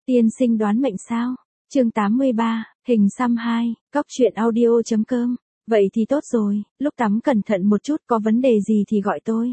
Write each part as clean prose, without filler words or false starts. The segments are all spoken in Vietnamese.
Tiên sinh đoán mệnh sao? Chương 83, hình xăm 2, cóc truyện audio.com. Vậy thì tốt rồi, lúc tắm cẩn thận một chút, có vấn đề gì thì gọi tôi.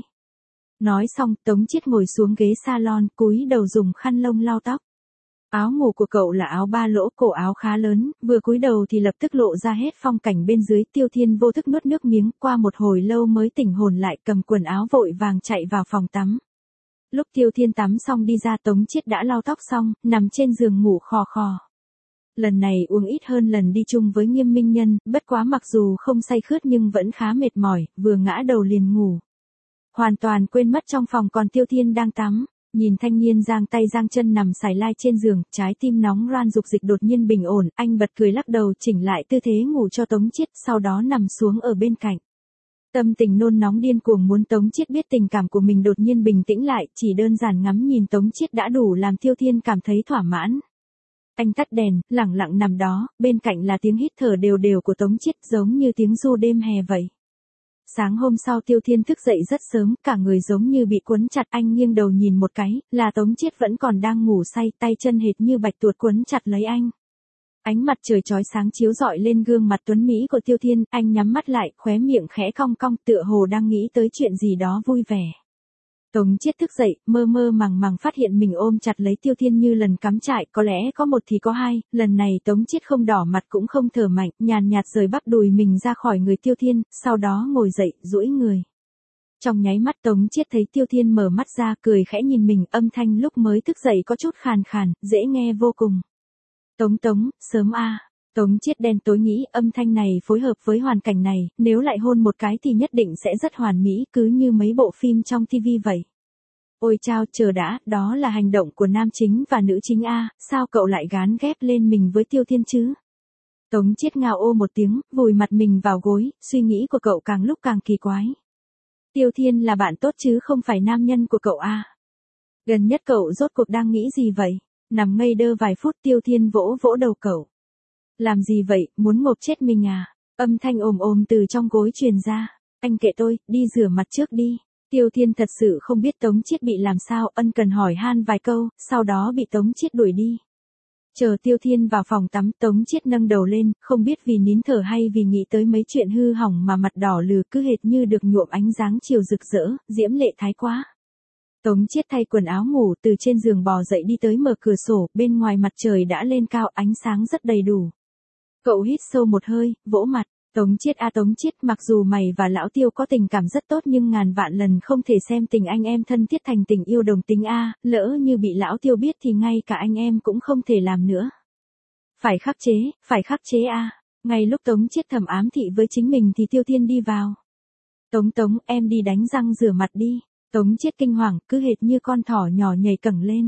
Nói xong, Tống Chiết ngồi xuống ghế salon, cúi đầu dùng khăn lông lau tóc. Áo ngủ của cậu là áo ba lỗ, cổ áo khá lớn, vừa cúi đầu thì lập tức lộ ra hết phong cảnh bên dưới. Tiêu Thiên vô thức nuốt nước miếng, qua một hồi lâu mới tỉnh hồn lại, cầm quần áo vội vàng chạy vào phòng tắm. Lúc Tiêu Thiên tắm xong đi ra, Tống Chiết đã lau tóc xong, nằm trên giường ngủ khò khò. Lần này uống ít hơn lần đi chung với Nghiêm Minh Nhân, bất quá mặc dù không say khướt nhưng vẫn khá mệt mỏi, vừa ngã đầu liền ngủ. Hoàn toàn quên mất trong phòng còn Tiêu Thiên đang tắm. Nhìn thanh niên giang tay giang chân nằm sải lai trên giường, trái tim nóng ran dục dịch đột nhiên bình ổn, anh bật cười lắc đầu chỉnh lại tư thế ngủ cho Tống Chiết, sau đó nằm xuống ở bên cạnh. Tâm tình nôn nóng điên cuồng muốn Tống Chiết biết tình cảm của mình đột nhiên bình tĩnh lại, chỉ đơn giản ngắm nhìn Tống Chiết đã đủ làm Tiêu Thiên cảm thấy thỏa mãn. Anh tắt đèn, lẳng lặng nằm đó, bên cạnh là tiếng hít thở đều đều của Tống Chiết giống như tiếng ru đêm hè vậy. Sáng hôm sau Tiêu Thiên thức dậy rất sớm, cả người giống như bị quấn chặt, anh nghiêng đầu nhìn một cái, là Tống Chiết vẫn còn đang ngủ say, tay chân hệt như bạch tuộc quấn chặt lấy anh. Ánh mặt trời chói sáng chiếu rọi lên gương mặt tuấn mỹ của Tiêu Thiên, anh nhắm mắt lại, khóe miệng khẽ cong cong, tựa hồ đang nghĩ tới chuyện gì đó vui vẻ. Tống Chiết thức dậy, mơ mơ màng màng phát hiện mình ôm chặt lấy Tiêu Thiên như lần cắm trại, có lẽ có một thì có hai, lần này Tống Chiết không đỏ mặt cũng không thở mạnh, nhàn nhạt rời bắp đùi mình ra khỏi người Tiêu Thiên, sau đó ngồi dậy, duỗi người. Trong nháy mắt Tống Chiết thấy Tiêu Thiên mở mắt ra, cười khẽ nhìn mình, âm thanh lúc mới thức dậy có chút khàn khàn, dễ nghe vô cùng. Tống, sớm a. Tống Chiết đen tối nghĩ, âm thanh này phối hợp với hoàn cảnh này, nếu lại hôn một cái thì nhất định sẽ rất hoàn mỹ, cứ như mấy bộ phim trong TV vậy. Ôi chao, chờ đã, đó là hành động của nam chính và nữ chính a, sao cậu lại gán ghép lên mình với Tiêu Thiên chứ? Tống Chiết ngao ô một tiếng, vùi mặt mình vào gối, suy nghĩ của cậu càng lúc càng kỳ quái. Tiêu Thiên là bạn tốt chứ không phải nam nhân của cậu a. Gần nhất cậu rốt cuộc đang nghĩ gì vậy? Nằm ngây đơ vài phút Tiêu Thiên vỗ vỗ đầu cậu. Làm gì vậy, muốn ngộp chết mình à? Âm thanh ồm ồm từ trong gối truyền ra. Anh kệ tôi, đi rửa mặt trước đi. Tiêu Thiên thật sự không biết Tống Chiết bị làm sao, ân cần hỏi han vài câu, sau đó bị Tống Chiết đuổi đi. Chờ Tiêu Thiên vào phòng tắm, Tống Chiết nâng đầu lên, không biết vì nín thở hay vì nghĩ tới mấy chuyện hư hỏng mà mặt đỏ lừ, cứ hệt như được nhuộm ánh sáng chiều rực rỡ, diễm lệ thái quá. Tống Chiết thay quần áo ngủ, từ trên giường bò dậy đi tới mở cửa sổ, bên ngoài mặt trời đã lên cao, ánh sáng rất đầy đủ. Cậu hít sâu một hơi, vỗ mặt. Tống Chiết a Tống Chiết, mặc dù mày và lão Tiêu có tình cảm rất tốt nhưng ngàn vạn lần không thể xem tình anh em thân thiết thành tình yêu đồng tính a, lỡ như bị lão Tiêu biết thì ngay cả anh em cũng không thể làm nữa. Phải khắc chế a. Ngay lúc Tống Chiết thầm ám thị với chính mình thì Tiêu Thiên đi vào. Tống, em đi đánh răng rửa mặt đi. Tống Chiết kinh hoàng, cứ hệt như con thỏ nhỏ nhảy cẳng lên.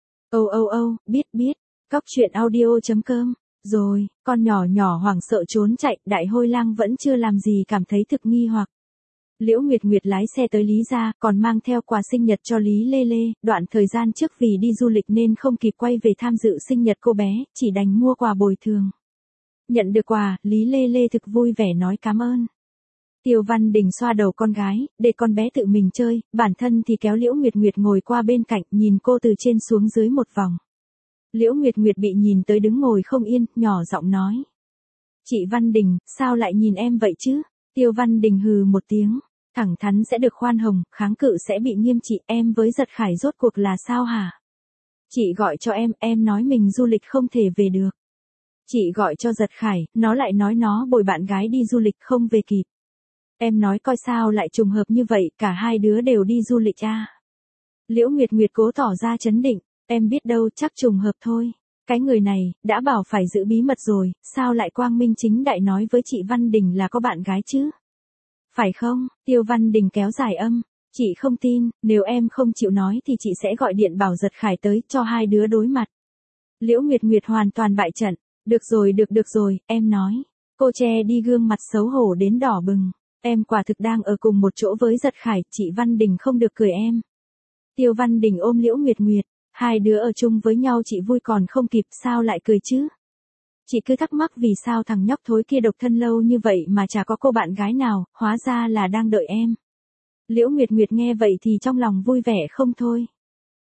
Biết. Cóc truyện audio.com. Rồi, con nhỏ hoảng sợ trốn chạy, Đại Hôi Lang vẫn chưa làm gì cảm thấy thực nghi hoặc. Liễu Nguyệt Nguyệt lái xe tới Lý gia, còn mang theo quà sinh nhật cho Lý Lê Lê, đoạn thời gian trước vì đi du lịch nên không kịp quay về tham dự sinh nhật cô bé, chỉ đành mua quà bồi thường. Nhận được quà, Lý Lê Lê thực vui vẻ nói cảm ơn. Tiêu Văn Đình xoa đầu con gái, để con bé tự mình chơi, bản thân thì kéo Liễu Nguyệt Nguyệt ngồi qua bên cạnh, nhìn cô từ trên xuống dưới một vòng. Liễu Nguyệt Nguyệt bị nhìn tới đứng ngồi không yên, nhỏ giọng nói. Chị Văn Đình, sao lại nhìn em vậy chứ? Tiêu Văn Đình hừ một tiếng, thẳng thắn sẽ được khoan hồng, kháng cự sẽ bị nghiêm trị, em với Giật Khải rốt cuộc là sao hả? Chị gọi cho em nói mình du lịch không thể về được. Chị gọi cho Giật Khải, nó lại nói nó bồi bạn gái đi du lịch không về kịp. Em nói coi sao lại trùng hợp như vậy, cả hai đứa đều đi du lịch à? Liễu Nguyệt Nguyệt cố tỏ ra trấn định. Em biết đâu, chắc trùng hợp thôi. Cái người này, đã bảo phải giữ bí mật rồi, sao lại quang minh chính đại nói với chị Văn Đình là có bạn gái chứ? Phải không? Tiêu Văn Đình kéo dài âm. Chị không tin, nếu em không chịu nói thì chị sẽ gọi điện bảo Giật Khải tới, cho hai đứa đối mặt. Liễu Nguyệt Nguyệt hoàn toàn bại trận. Được rồi, em nói. Cô che đi gương mặt xấu hổ đến đỏ bừng. Em quả thực đang ở cùng một chỗ với Giật Khải, chị Văn Đình không được cười em. Tiêu Văn Đình ôm Liễu Nguyệt Nguyệt. Hai đứa ở chung với nhau chị vui còn không kịp, sao lại cười chứ? Chị cứ thắc mắc vì sao thằng nhóc thối kia độc thân lâu như vậy mà chả có cô bạn gái nào, hóa ra là đang đợi em. Liễu Nguyệt Nguyệt nghe vậy thì trong lòng vui vẻ không thôi.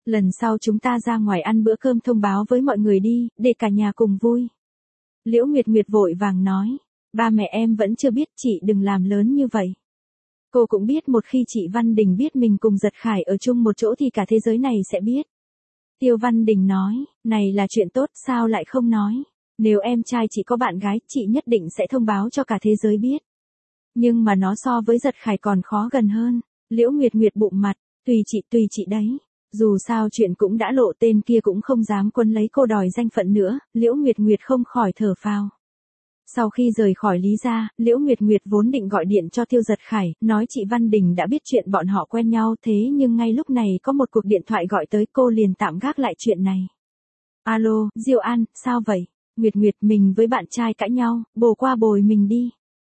Lần sau chúng ta ra ngoài ăn bữa cơm thông báo với mọi người đi, để cả nhà cùng vui. Liễu Nguyệt Nguyệt vội vàng nói. Ba mẹ em vẫn chưa biết, chị đừng làm lớn như vậy. Cô cũng biết một khi chị Văn Đình biết mình cùng Giật Khải ở chung một chỗ thì cả thế giới này sẽ biết. Tiêu Văn Đình nói, này là chuyện tốt, sao lại không nói. Nếu em trai chị có bạn gái, chị nhất định sẽ thông báo cho cả thế giới biết. Nhưng mà nó so với Giật Khải còn khó gần hơn. Liễu Nguyệt Nguyệt bụng mặt, tùy chị đấy. Dù sao chuyện cũng đã lộ, tên kia cũng không dám quấn lấy cô đòi danh phận nữa, Liễu Nguyệt Nguyệt không khỏi thở phào. Sau khi rời khỏi Lý gia, Liễu Nguyệt Nguyệt vốn định gọi điện cho Tiêu Giật Khải, nói chị Văn Đình đã biết chuyện bọn họ quen nhau, thế nhưng ngay lúc này có một cuộc điện thoại gọi tới, cô liền tạm gác lại chuyện này. Alo, Diệu An, sao vậy? Nguyệt Nguyệt, mình với bạn trai cãi nhau, bồ qua bồi mình đi.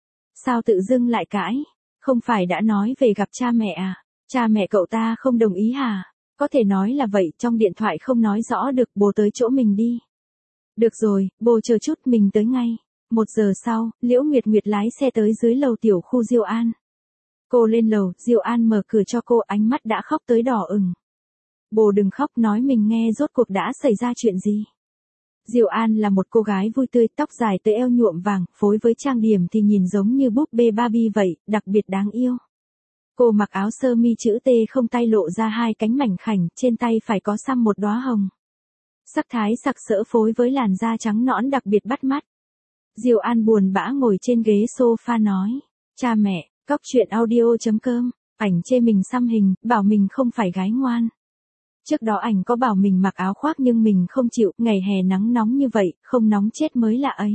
Sao tự dưng lại cãi? Không phải đã nói về gặp cha mẹ à? Cha mẹ cậu ta không đồng ý hả? Có thể nói là vậy, trong điện thoại không nói rõ được, bồ tới chỗ mình đi. Được rồi, bồ chờ chút, mình tới ngay. 1 giờ sau, Liễu Nguyệt Nguyệt lái xe tới dưới lầu tiểu khu Diệu An. Cô lên lầu, Diệu An mở cửa cho cô, ánh mắt đã khóc tới đỏ ửng. Bồ đừng khóc, nói mình nghe rốt cuộc đã xảy ra chuyện gì. Diệu An là một cô gái vui tươi, tóc dài tới eo nhuộm vàng, phối với trang điểm thì nhìn giống như búp bê Barbie vậy, đặc biệt đáng yêu. Cô mặc áo sơ mi chữ T không tay lộ ra 2 cánh mảnh khảnh, trên tay phải có xăm một đóa hồng. Sắc thái sặc sỡ phối với làn da trắng nõn đặc biệt bắt mắt. Diệu An buồn bã ngồi trên ghế sofa nói, cha mẹ, cóc truyện audio.com, ảnh chê mình xăm hình, bảo mình không phải gái ngoan. Trước đó ảnh có bảo mình mặc áo khoác nhưng mình không chịu, ngày hè nắng nóng như vậy, không nóng chết mới lạ ấy.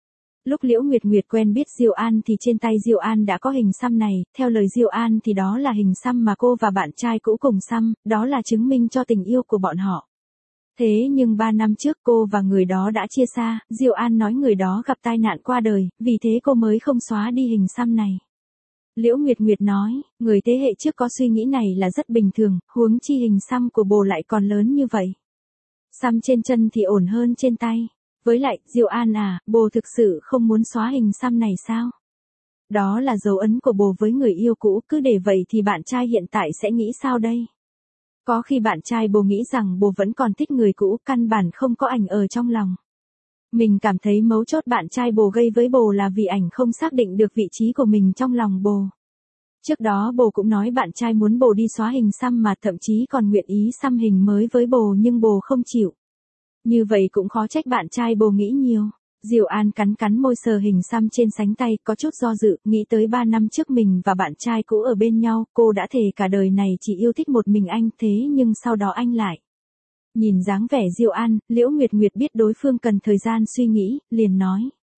Lúc Liễu Nguyệt Nguyệt quen biết Diệu An thì trên tay Diệu An đã có hình xăm này, theo lời Diệu An thì đó là hình xăm mà cô và bạn trai cũ cùng xăm, đó là chứng minh cho tình yêu của bọn họ. Thế nhưng 3 năm trước cô và người đó đã chia xa, Diệu An nói người đó gặp tai nạn qua đời, vì thế cô mới không xóa đi hình xăm này. Liễu Nguyệt Nguyệt nói, người thế hệ trước có suy nghĩ này là rất bình thường, huống chi hình xăm của bồ lại còn lớn như vậy. Xăm trên chân thì ổn hơn trên tay. Với lại, Diệu An à, bồ thực sự không muốn xóa hình xăm này sao? Đó là dấu ấn của bồ với người yêu cũ, cứ để vậy thì bạn trai hiện tại sẽ nghĩ sao đây? Có khi bạn trai bồ nghĩ rằng bồ vẫn còn thích người cũ, căn bản không có ảnh ở trong lòng. Mình cảm thấy mấu chốt bạn trai bồ gây với bồ là vì ảnh không xác định được vị trí của mình trong lòng bồ. Trước đó bồ cũng nói bạn trai muốn bồ đi xóa hình xăm mà thậm chí còn nguyện ý xăm hình mới với bồ nhưng bồ không chịu. Như vậy cũng khó trách bạn trai bồ nghĩ nhiều. Diệu An cắn cắn môi sờ hình xăm trên sánh tay, có chút do dự, nghĩ tới 3 năm trước mình và bạn trai cũ ở bên nhau, cô đã thề cả đời này chỉ yêu thích một mình anh, thế nhưng sau đó anh lại. Nhìn dáng vẻ Diệu An, Liễu Nguyệt Nguyệt biết đối phương cần thời gian suy nghĩ, liền nói.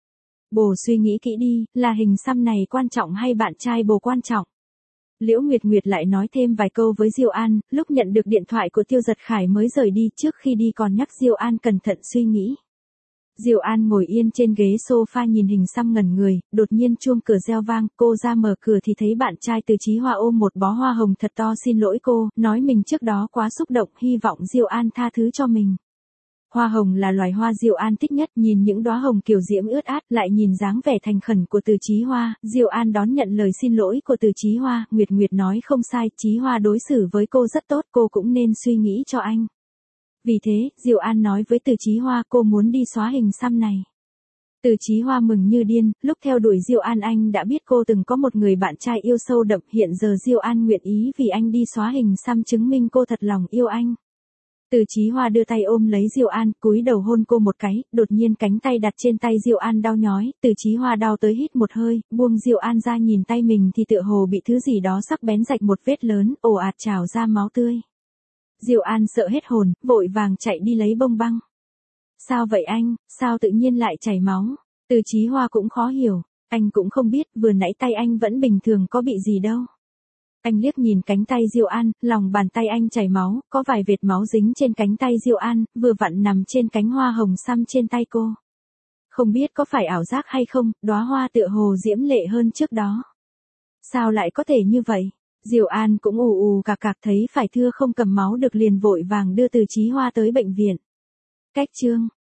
Bồ suy nghĩ kỹ đi, là hình xăm này quan trọng hay bạn trai bồ quan trọng? Liễu Nguyệt Nguyệt lại nói thêm vài câu với Diệu An, lúc nhận được điện thoại của Tiêu Giật Khải mới rời đi, trước khi đi còn nhắc Diệu An cẩn thận suy nghĩ. Diệu An ngồi yên trên ghế sofa nhìn hình xăm ngẩn người, đột nhiên chuông cửa reo vang, cô ra mở cửa thì thấy bạn trai Từ Chí Hoa ôm một bó hoa hồng thật to xin lỗi cô, nói mình trước đó quá xúc động, hy vọng Diệu An tha thứ cho mình. Hoa hồng là loài hoa Diệu An thích nhất, nhìn những đóa hồng kiều diễm ướt át, lại nhìn dáng vẻ thành khẩn của Từ Chí Hoa, Diệu An đón nhận lời xin lỗi của Từ Chí Hoa, Nguyệt Nguyệt nói không sai, Chí Hoa đối xử với cô rất tốt, cô cũng nên suy nghĩ cho anh. Vì thế, Diệu An nói với Từ Chí Hoa cô muốn đi xóa hình xăm này. Từ Chí Hoa mừng như điên, lúc theo đuổi Diệu An anh đã biết cô từng có một người bạn trai yêu sâu đậm, hiện giờ Diệu An nguyện ý vì anh đi xóa hình xăm chứng minh cô thật lòng yêu anh. Từ Chí Hoa đưa tay ôm lấy Diệu An, cúi đầu hôn cô một cái, đột nhiên cánh tay đặt trên tay Diệu An đau nhói, Từ Chí Hoa đau tới hít một hơi, buông Diệu An ra nhìn tay mình thì tựa hồ bị thứ gì đó sắc bén rạch một vết lớn, ồ ạt trào ra máu tươi. Diệu An sợ hết hồn, vội vàng chạy đi lấy bông băng. Sao vậy anh, sao tự nhiên lại chảy máu? Từ Chí Hoa cũng khó hiểu, anh cũng không biết, vừa nãy tay anh vẫn bình thường có bị gì đâu. Anh liếc nhìn cánh tay Diệu An, lòng bàn tay anh chảy máu, có vài vệt máu dính trên cánh tay Diệu An, vừa vặn nằm trên cánh hoa hồng xăm trên tay cô. Không biết có phải ảo giác hay không, đóa hoa tựa hồ diễm lệ hơn trước đó. Sao lại có thể như vậy? Diệu An cũng ù ù cạc cạc thấy phải thưa không cầm máu được liền vội vàng đưa Từ Chí Hoa tới bệnh viện. Cách chương